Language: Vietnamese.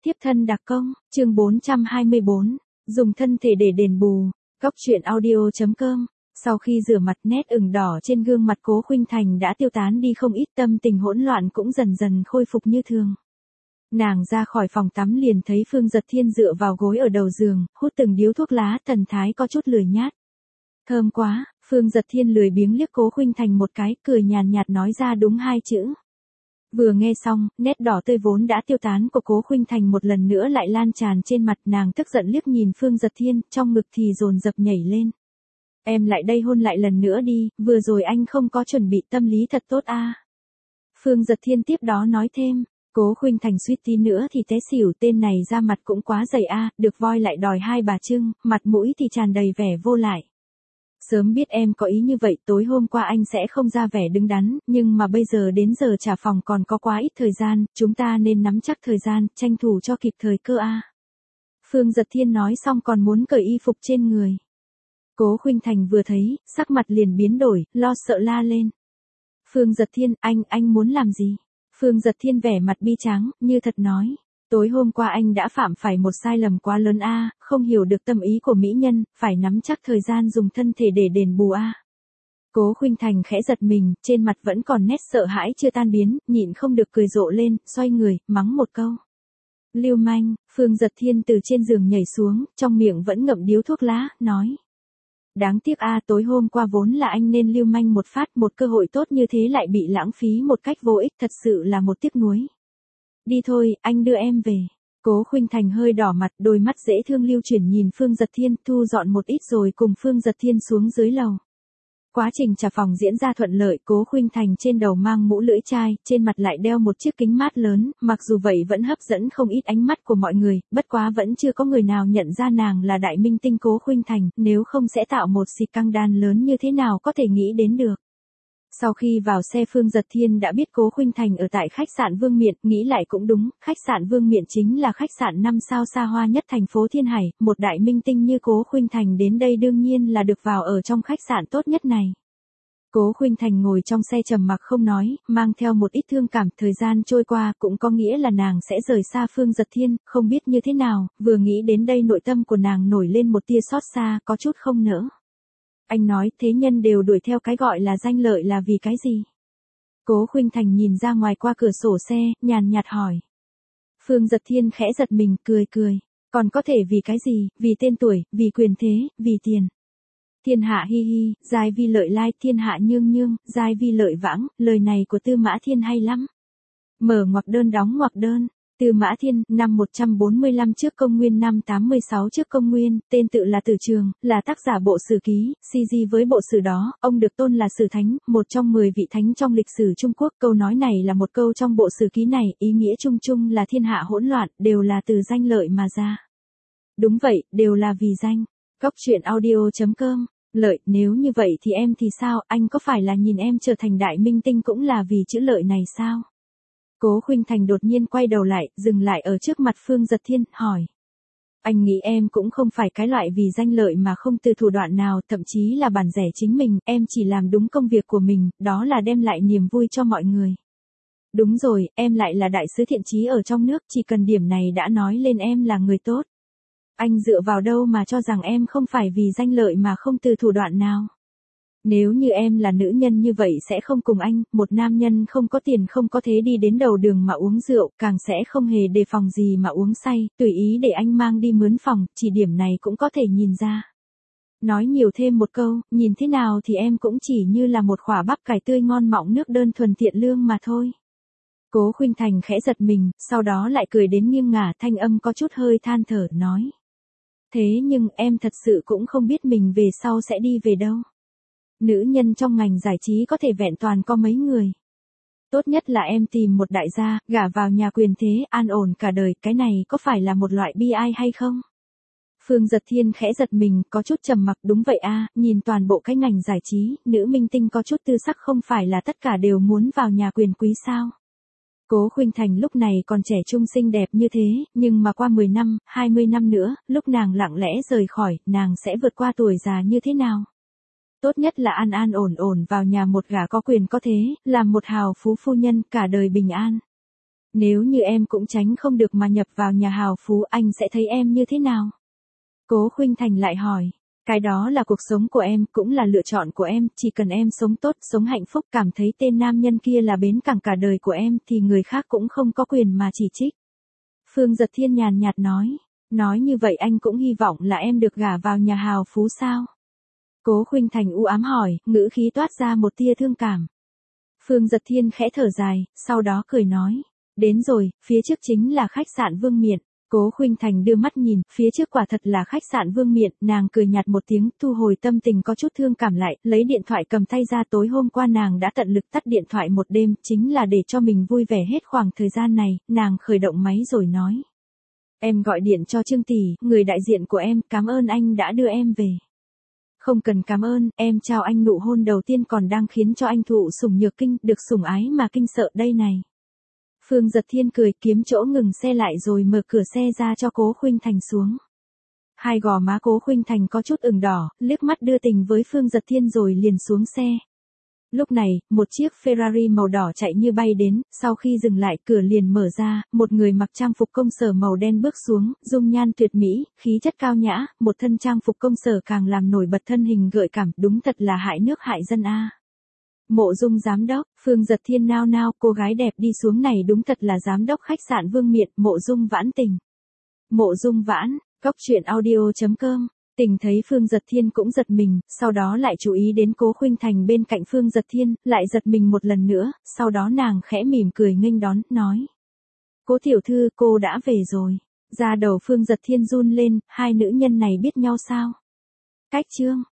Tiếp thân đặc công, chương 424, dùng thân thể để đền bù, Cóc truyện audio.com. Sau khi rửa mặt, nét ửng đỏ trên gương mặt Cố Khuynh Thành đã tiêu tán đi không ít, tâm tình hỗn loạn cũng dần dần khôi phục như thường. Nàng ra khỏi phòng tắm liền thấy Phương Dật Thiên dựa vào gối ở đầu giường, hút từng điếu thuốc lá, thần thái có chút lười nhát. Thơm quá, Phương Dật Thiên lười biếng liếc Cố Khuynh Thành một cái, cười nhàn nhạt nói ra đúng hai chữ. Vừa nghe xong, nét đỏ tươi vốn đã tiêu tán của Cố Khuynh Thành một lần nữa lại lan tràn trên mặt, nàng tức giận liếc nhìn Phương Dật Thiên, trong ngực thì dồn dập nhảy lên. Em lại đây hôn lại lần nữa đi, vừa rồi anh không có chuẩn bị tâm lý thật tốt à. Phương Dật Thiên tiếp đó nói thêm, Cố Khuynh Thành suýt tí nữa thì té xỉu, tên này ra mặt cũng quá dày à, được voi lại đòi hai bà trưng, mặt mũi thì tràn đầy vẻ vô lại. Sớm biết em có ý như vậy, tối hôm qua anh sẽ không ra vẻ đứng đắn, nhưng mà bây giờ đến giờ trả phòng còn có quá ít thời gian, chúng ta nên nắm chắc thời gian, tranh thủ cho kịp thời cơ a. Phương Dật Thiên nói xong còn muốn cởi y phục trên người. Cố Khuynh Thành vừa thấy, sắc mặt liền biến đổi, lo sợ la lên. Phương Dật Thiên, anh muốn làm gì? Phương Dật Thiên vẻ mặt bi tráng, như thật nói. Tối hôm qua anh đã phạm phải một sai lầm quá lớn a, không hiểu được tâm ý của mỹ nhân, phải nắm chắc thời gian dùng thân thể để đền bù a. Cố Khuynh Thành khẽ giật mình, trên mặt vẫn còn nét sợ hãi chưa tan biến, nhịn không được cười rộ lên, xoay người, mắng một câu. Lưu manh, Phương Dật Thiên từ trên giường nhảy xuống, trong miệng vẫn ngậm điếu thuốc lá, nói. Đáng tiếc a, tối hôm qua vốn là anh nên lưu manh một phát, một cơ hội tốt như thế lại bị lãng phí một cách vô ích, thật sự là một tiếc nuối. Đi thôi, anh đưa em về. Cố Khuynh Thành hơi đỏ mặt, đôi mắt dễ thương lưu chuyển nhìn Phương Dật Thiên, thu dọn một ít rồi cùng Phương Dật Thiên xuống dưới lầu. Quá trình trả phòng diễn ra thuận lợi, Cố Khuynh Thành trên đầu mang mũ lưỡi chai, trên mặt lại đeo một chiếc kính mát lớn, mặc dù vậy vẫn hấp dẫn không ít ánh mắt của mọi người, bất quá vẫn chưa có người nào nhận ra nàng là đại minh tinh Cố Khuynh Thành, nếu không sẽ tạo một xì căng đan lớn như thế nào có thể nghĩ đến được. Sau khi vào xe, Phương Dật Thiên đã biết Cố Khuynh Thành ở tại khách sạn Vương Miện, nghĩ lại cũng đúng, khách sạn Vương Miện chính là khách sạn 5 sao xa hoa nhất thành phố Thiên Hải, một đại minh tinh như Cố Khuynh Thành đến đây đương nhiên là được vào ở trong khách sạn tốt nhất này. Cố Khuynh Thành ngồi trong xe trầm mặc không nói, mang theo một ít thương cảm, thời gian trôi qua cũng có nghĩa là nàng sẽ rời xa Phương Dật Thiên, không biết như thế nào, vừa nghĩ đến đây nội tâm của nàng nổi lên một tia xót xa, có chút không nỡ. Anh nói, thế nhân đều đuổi theo cái gọi là danh lợi là vì cái gì? Cố Khuynh Thành nhìn ra ngoài qua cửa sổ xe, nhàn nhạt hỏi. Phương Dật Thiên khẽ giật mình, cười cười. Còn có thể vì cái gì? Vì tên tuổi, vì quyền thế, vì tiền. Thiên hạ hi hi, giai vi lợi lai, thiên hạ nhương nhương, giai vi lợi vãng, lời này của Tư Mã Thiên hay lắm. Mở ngoặc đơn đóng ngoặc đơn. Tư Mã Thiên, năm 145 trước công nguyên, năm 86 trước công nguyên, tên tự là Tử Trường, là tác giả bộ sử ký, CG với bộ sử đó, ông được tôn là sử thánh, một trong 10 vị thánh trong lịch sử Trung Quốc. Câu nói này là một câu trong bộ sử ký này, ý nghĩa chung chung là thiên hạ hỗn loạn, đều là từ danh lợi mà ra. Đúng vậy, đều là vì danh. Cóc truyện audio.com. Lợi, nếu như vậy thì em thì sao, anh có phải là nhìn em trở thành đại minh tinh cũng là vì chữ lợi này sao? Cố Khuynh Thành đột nhiên quay đầu lại, dừng lại ở trước mặt Phương Dật Thiên, hỏi. Anh nghĩ em cũng không phải cái loại vì danh lợi mà không từ thủ đoạn nào, thậm chí là bản rẻ chính mình, em chỉ làm đúng công việc của mình, đó là đem lại niềm vui cho mọi người. Đúng rồi, em lại là đại sứ thiện chí ở trong nước, chỉ cần điểm này đã nói lên em là người tốt. Anh dựa vào đâu mà cho rằng em không phải vì danh lợi mà không từ thủ đoạn nào? Nếu như em là nữ nhân như vậy sẽ không cùng anh, một nam nhân không có tiền không có thế đi đến đầu đường mà uống rượu, càng sẽ không hề đề phòng gì mà uống say, tùy ý để anh mang đi mướn phòng, chỉ điểm này cũng có thể nhìn ra. Nói nhiều thêm một câu, nhìn thế nào thì em cũng chỉ như là một quả bắp cải tươi ngon mọng nước đơn thuần thiện lương mà thôi. Cố Khuynh Thành khẽ giật mình, sau đó lại cười đến nghiêng ngả, thanh âm có chút hơi than thở, nói. Thế nhưng em thật sự cũng không biết mình về sau sẽ đi về đâu. Nữ nhân trong ngành giải trí có thể vẹn toàn có mấy người. Tốt nhất là em tìm một đại gia, gả vào nhà quyền thế, an ổn cả đời, cái này có phải là một loại bi ai hay không? Phương Dật Thiên khẽ giật mình, có chút trầm mặc, đúng vậy a, nhìn toàn bộ cái ngành giải trí, nữ minh tinh có chút tư sắc không phải là tất cả đều muốn vào nhà quyền quý sao? Cố Khuynh Thành lúc này còn trẻ trung xinh đẹp như thế, nhưng mà qua 10 năm, 20 năm nữa, lúc nàng lặng lẽ rời khỏi, nàng sẽ vượt qua tuổi già như thế nào? Tốt nhất là an an ổn ổn vào nhà một gả có quyền có thế, làm một hào phú phu nhân, cả đời bình an. Nếu như em cũng tránh không được mà nhập vào nhà hào phú, anh sẽ thấy em như thế nào? Cố Khuynh Thành lại hỏi. Cái đó là cuộc sống của em, cũng là lựa chọn của em, chỉ cần em sống tốt, sống hạnh phúc, cảm thấy tên nam nhân kia là bến cảng cả đời của em thì người khác cũng không có quyền mà chỉ trích. Phương Dật Thiên nhàn nhạt nói. Nói như vậy anh cũng hy vọng là em được gả vào nhà hào phú sao? Cố Khuynh Thành u ám hỏi, ngữ khí toát ra một tia thương cảm. Phương Dật Thiên khẽ thở dài, sau đó cười nói. Đến rồi, phía trước chính là khách sạn Vương Miện. Cố Khuynh Thành đưa mắt nhìn, phía trước quả thật là khách sạn Vương Miện, nàng cười nhạt một tiếng, thu hồi tâm tình có chút thương cảm lại, lấy điện thoại cầm tay ra. Tối hôm qua nàng đã tận lực tắt điện thoại một đêm, chính là để cho mình vui vẻ hết khoảng thời gian này. Nàng khởi động máy rồi nói. Em gọi điện cho Trương tỷ, người đại diện của em, cảm ơn anh đã đưa em về. Không cần cảm ơn, em trao anh nụ hôn đầu tiên còn đang khiến cho anh thụ sủng nhược kinh, được sủng ái mà kinh sợ đây này. Phương Dật Thiên cười, kiếm chỗ ngừng xe lại rồi mở cửa xe ra cho Cố Khuynh Thành xuống. Hai gò má Cố Khuynh Thành có chút ửng đỏ, liếc mắt đưa tình với Phương Dật Thiên rồi liền xuống xe. Lúc này, một chiếc Ferrari màu đỏ chạy như bay đến, sau khi dừng lại cửa liền mở ra, một người mặc trang phục công sở màu đen bước xuống, dung nhan tuyệt mỹ, khí chất cao nhã, một thân trang phục công sở càng làm nổi bật thân hình gợi cảm, đúng thật là hại nước hại dân a. Mộ Dung giám đốc, Phương Dật Thiên nao nao, cô gái đẹp đi xuống này đúng thật là giám đốc khách sạn Vương Miện, Mộ Dung Vãn Tình. Mộ Dung Vãn, Cóc Truyện Audio.com. Tình thấy Phương Dật Thiên cũng giật mình, sau đó lại chú ý đến Cố Khuynh Thành bên cạnh Phương Dật Thiên, lại giật mình một lần nữa, sau đó nàng khẽ mỉm cười nghênh đón, nói. Cố tiểu thư, cô đã về rồi. Da đầu Phương Dật Thiên run lên, hai nữ nhân này biết nhau sao? Cách chương.